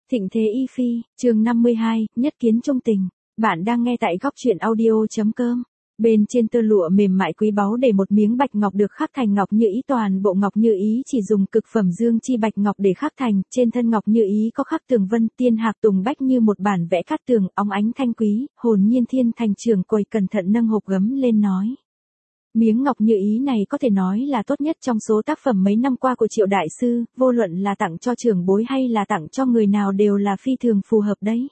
Thịnh thế y phi, chương 52, nhất kiến trung tình. Bạn đang nghe tại góc truyện audio.com. Bên trên tơ lụa mềm mại quý báu để một miếng bạch ngọc được khắc thành ngọc như ý, toàn bộ ngọc như ý chỉ dùng cực phẩm dương chi bạch ngọc để khắc thành, trên thân ngọc như ý có khắc tường vân tiên hạc tùng bách như một bản vẽ cát tường, óng ánh thanh quý, hồn nhiên thiên thành trưởng quầy cẩn thận nâng hộp gấm lên nói. Miếng ngọc như ý này có thể nói là tốt nhất trong số tác phẩm mấy năm qua của Triệu đại sư, vô luận là tặng cho trưởng bối hay là tặng cho người nào đều là phi thường phù hợp đấy.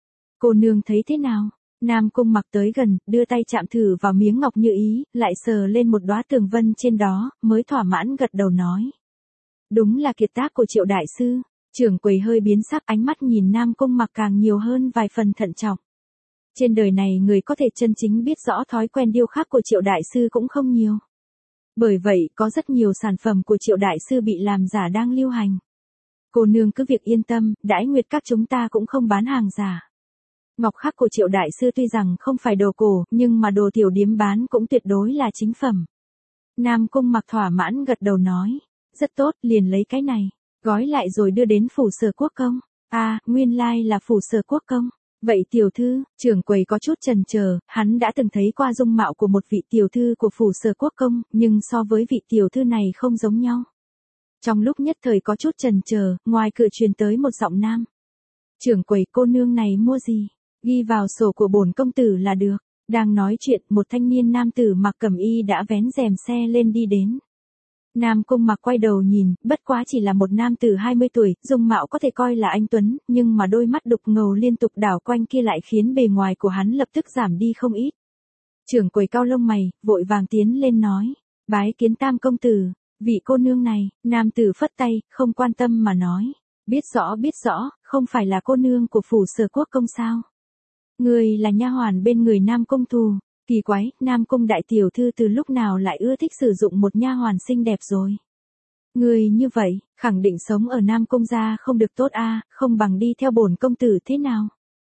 Cô nương thấy thế nào? Nam Cung Mặc tới gần, đưa tay chạm thử vào miếng ngọc như ý, lại sờ lên một đóa tường vân trên đó, mới thỏa mãn gật đầu nói. Đúng là kiệt tác của Triệu đại sư. Trưởng quầy hơi biến sắc, ánh mắt nhìn Nam Cung Mặc càng nhiều hơn vài phần thận trọng. Trên đời này người có thể chân chính biết rõ thói quen điêu khắc của Triệu đại sư cũng không nhiều. Bởi vậy, có rất nhiều sản phẩm của Triệu đại sư bị làm giả đang lưu hành. Cô nương cứ việc yên tâm, Đãi Nguyệt các chúng ta cũng không bán hàng giả. Ngọc khắc của Triệu đại sư tuy rằng không phải đồ cổ, nhưng mà đồ tiểu điếm bán cũng tuyệt đối là chính phẩm. Nam Cung Mặc thỏa mãn gật đầu nói, rất tốt, liền lấy cái này, gói lại rồi đưa đến phủ Sở Quốc công. À, nguyên lai là phủ Sở Quốc công. Vậy tiểu thư, trưởng quầy có chút chần chờ, hắn đã từng thấy qua dung mạo của một vị tiểu thư của phủ Sở Quốc công, nhưng so với vị tiểu thư này không giống nhau. Trong lúc nhất thời có chút chần chờ, ngoài cửa truyền tới một giọng nam. Trưởng quầy, cô nương này mua gì? Ghi vào sổ của bổn công tử là được. Đang nói chuyện, một thanh niên nam tử mặc cẩm y đã vén rèm xe lên đi đến. Nam Cung Mặc quay đầu nhìn, bất quá chỉ là một nam tử 20 tuổi, dung mạo có thể coi là anh tuấn, nhưng mà đôi mắt đục ngầu liên tục đảo quanh kia lại khiến bề ngoài của hắn lập tức giảm đi không ít. Trưởng quầy cao lông mày, vội vàng tiến lên nói, bái kiến Tam công tử. Vị cô nương này, nam tử phất tay, không quan tâm mà nói, biết rõ, không phải là cô nương của phủ Sở Quốc công sao? Người là nha hoàn bên người Nam Cung Thù. Kỳ quái, Nam Cung đại tiểu thư từ lúc nào lại ưa thích sử dụng một nha hoàn xinh đẹp rồi. Người như vậy, khẳng định sống ở Nam Cung gia không được tốt a, không bằng đi theo bổn công tử thế nào?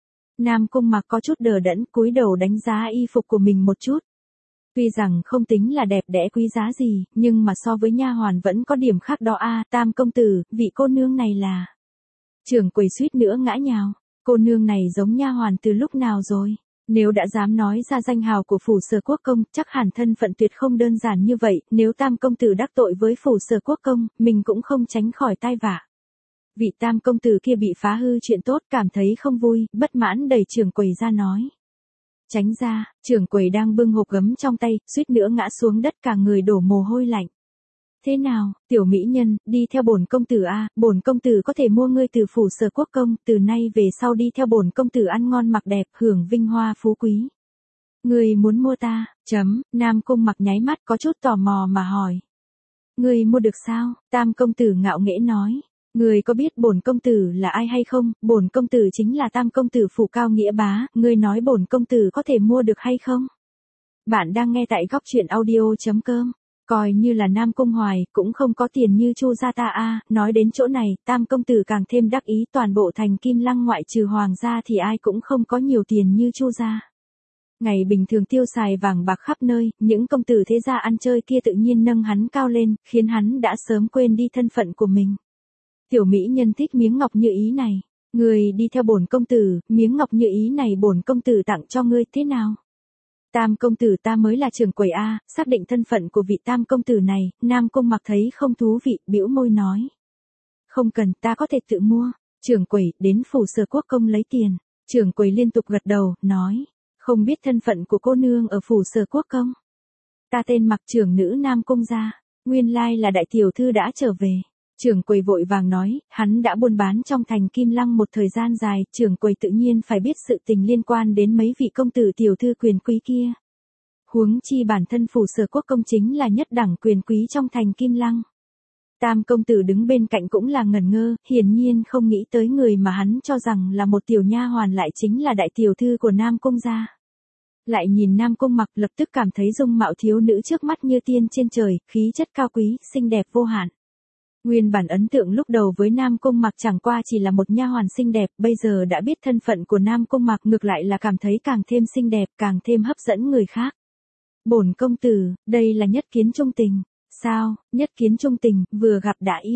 Nam Cung Mặc có chút đờ đẫn, cúi đầu đánh giá y phục của mình một chút. Tuy rằng không tính là đẹp đẽ quý giá gì, nhưng mà so với nha hoàn vẫn có điểm khác đó a. Tam công tử, vị cô nương này là. Trưởng quầy suýt nữa ngã nhào. Cô nương này giống nha hoàn từ lúc nào rồi? Nếu đã dám nói ra danh hào của phủ Sở Quốc công, chắc hẳn thân phận tuyệt không đơn giản như vậy, nếu Tam công tử đắc tội với phủ Sở Quốc công, mình cũng không tránh khỏi tai vạ. Vị Tam công tử kia bị phá hư chuyện tốt, cảm thấy không vui, bất mãn đẩy trưởng quầy ra nói. Tránh ra, trưởng quầy đang bưng hộp gấm trong tay, suýt nữa ngã xuống đất, cả người đổ mồ hôi lạnh. Thế nào, tiểu mỹ nhân, đi theo bổn công tử a, bổn công tử có thể mua ngươi từ phủ Sở Quốc công, từ nay về sau đi theo bổn công tử ăn ngon mặc đẹp, hưởng vinh hoa phú quý. Ngươi muốn mua ta? Nam Cung Mặc nháy mắt có chút tò mò mà hỏi. Ngươi mua được sao? Tam công tử ngạo nghễ nói. Ngươi có biết bổn công tử là ai hay không? Bổn công tử chính là Tam công tử phủ Cao Nghĩa Bá, ngươi nói bổn công tử có thể mua được hay không? Bạn đang nghe tại góc truyện audio.com. Coi như là Nam Cung Hoài, cũng không có tiền như Chu gia ta a. Nói đến chỗ này, Tam công tử càng thêm đắc ý, toàn bộ thành Kim Lăng ngoại trừ hoàng gia thì ai cũng không có nhiều tiền như Chu gia. Ngày bình thường tiêu xài vàng bạc khắp nơi, những công tử thế gia ăn chơi kia tự nhiên nâng hắn cao lên, khiến hắn đã sớm quên đi thân phận của mình. Tiểu mỹ nhân thích miếng ngọc như ý này, người đi theo bổn công tử, miếng ngọc như ý này bổn công tử tặng cho ngươi thế nào? Tam công tử ta mới là trưởng quầy a, xác định thân phận của vị Tam công tử này, Nam Cung Mặc thấy không thú vị, bĩu môi nói. Không cần, ta có thể tự mua. Trưởng quầy, đến phủ Sở Quốc công lấy tiền. Trưởng quầy liên tục gật đầu, nói. Không biết thân phận của cô nương ở phủ Sở Quốc công. Ta tên Mặc, trưởng nữ Nam Cung gia. Nguyên lai là đại tiểu thư đã trở về. Trưởng quầy vội vàng nói, hắn đã buôn bán trong thành Kim Lăng một thời gian dài, trưởng quầy tự nhiên phải biết sự tình liên quan đến mấy vị công tử tiểu thư quyền quý kia. Huống chi bản thân phủ Sở Quốc công chính là nhất đẳng quyền quý trong thành Kim Lăng. Tam công tử đứng bên cạnh cũng là ngẩn ngơ, hiển nhiên không nghĩ tới người mà hắn cho rằng là một tiểu nha hoàn lại chính là đại tiểu thư của Nam Cung gia. Lại nhìn Nam Cung Mặc, lập tức cảm thấy dung mạo thiếu nữ trước mắt như tiên trên trời, khí chất cao quý, xinh đẹp vô hạn. Nguyên bản ấn tượng lúc đầu với Nam Cung Mặc chẳng qua chỉ là một nha hoàn xinh đẹp, bây giờ đã biết thân phận của Nam Cung Mặc ngược lại là cảm thấy càng thêm xinh đẹp, càng thêm hấp dẫn người khác. Bổn công tử, đây là nhất kiến trung tình. Sao, nhất kiến trung tình, vừa gặp đã yêu.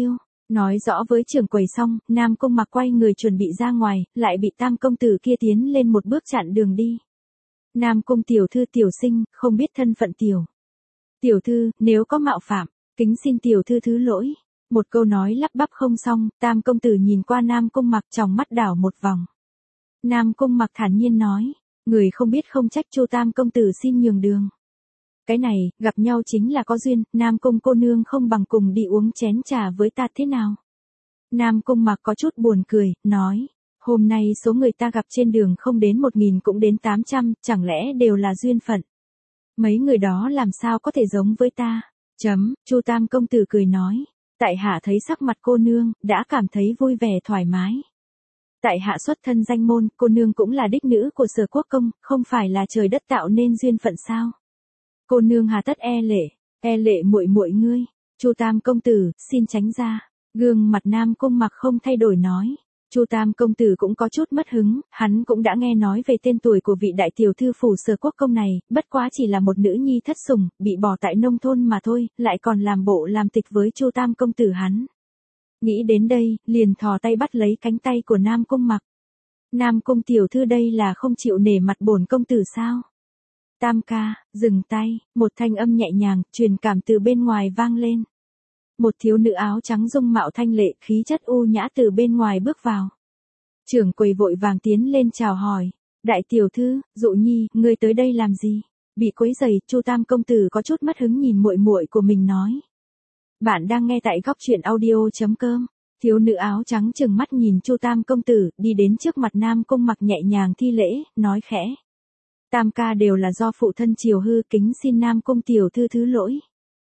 Nói rõ với trưởng quầy xong, Nam Cung Mặc quay người chuẩn bị ra ngoài, lại bị Tam công tử kia tiến lên một bước chặn đường đi. Nam Cung tiểu thư tiểu sinh, không biết thân phận tiểu. Tiểu thư, nếu có mạo phạm, kính xin tiểu thư thứ lỗi. Một câu nói lắp bắp không xong, Tam công tử nhìn qua Nam Cung Mặc trong mắt đảo một vòng. Nam Cung Mặc thản nhiên nói, người không biết không trách Chu Tam công tử xin nhường đường. Cái này, gặp nhau chính là có duyên, Nam Cung cô nương không bằng cùng đi uống chén trà với ta thế nào. Nam Cung Mặc có chút buồn cười, nói, hôm nay số người ta gặp trên đường không đến 1000 cũng đến 800, chẳng lẽ đều là duyên phận. Mấy người đó làm sao có thể giống với ta. Chu Tam công tử cười nói, tại hạ thấy sắc mặt cô nương, đã cảm thấy vui vẻ thoải mái. Tại hạ xuất thân danh môn, cô nương cũng là đích nữ của Sở Quốc công, không phải là trời đất tạo nên duyên phận sao? Cô nương hà tất e lệ muội muội ngươi. Chu Tam công tử, xin tránh ra. Gương mặt Nam Cung Mặc không thay đổi nói. Chu Tam công tử cũng có chút mất hứng, hắn cũng đã nghe nói về tên tuổi của vị đại tiểu thư phủ Sở Quốc công này, bất quá chỉ là một nữ nhi thất sủng, bị bỏ tại nông thôn mà thôi, lại còn làm bộ làm tịch với Chu Tam công tử hắn. Nghĩ đến đây, liền thò tay bắt lấy cánh tay của Nam Cung Mặc. Nam Cung tiểu thư đây là không chịu nể mặt bổn công tử sao? Tam ca, dừng tay, một thanh âm nhẹ nhàng, truyền cảm từ bên ngoài vang lên. Một thiếu nữ áo trắng dung mạo thanh lệ, khí chất u nhã từ bên ngoài bước vào. Trưởng quầy vội vàng tiến lên chào hỏi, đại tiểu thư, Dụ Nhi, ngươi tới đây làm gì? Bị quấy rầy, Chu Tam công tử có chút mất hứng nhìn muội muội của mình nói. Bạn đang nghe tại góc truyện audio.com. Thiếu nữ áo trắng trừng mắt nhìn Chu Tam công tử, đi đến trước mặt Nam Cung Mặc nhẹ nhàng thi lễ, nói khẽ. Tam ca đều là do phụ thân chiều hư, kính xin Nam Cung tiểu thư thứ lỗi.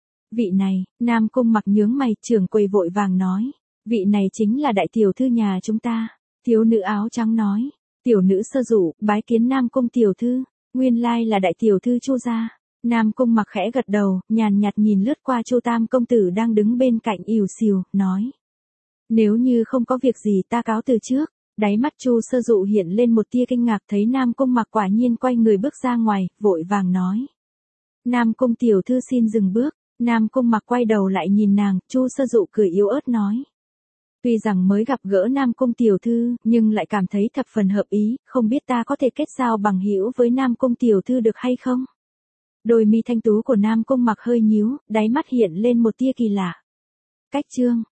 Vị này, Nam Cung Mặc nhướng mày, trưởng quầy vội vàng nói. Vị này chính là đại tiểu thư nhà chúng ta. Thiếu nữ áo trắng nói. Tiểu nữ Sơ Dụ, bái kiến Nam Cung tiểu thư. Nguyên lai là đại tiểu thư Chu gia. Nam Cung Mặc khẽ gật đầu, nhàn nhạt nhìn lướt qua Chu Tam công tử đang đứng bên cạnh ỉu xìu, nói. Nếu như không có việc gì ta cáo từ trước. Đáy mắt Chu Sơ Dụ hiện lên một tia kinh ngạc thấy Nam Cung Mặc quả nhiên quay người bước ra ngoài, vội vàng nói. Nam Cung tiểu thư xin dừng bước. Nam Cung Mặc quay đầu lại nhìn nàng, Chu Sơ Dụ cười yếu ớt nói. Tuy rằng mới gặp gỡ Nam Cung tiểu thư, nhưng lại cảm thấy thập phần hợp ý, không biết ta có thể kết giao bằng hữu với Nam Cung tiểu thư được hay không? Đôi mi thanh tú của Nam Cung Mặc hơi nhíu, đáy mắt hiện lên một tia kỳ lạ. Cách chương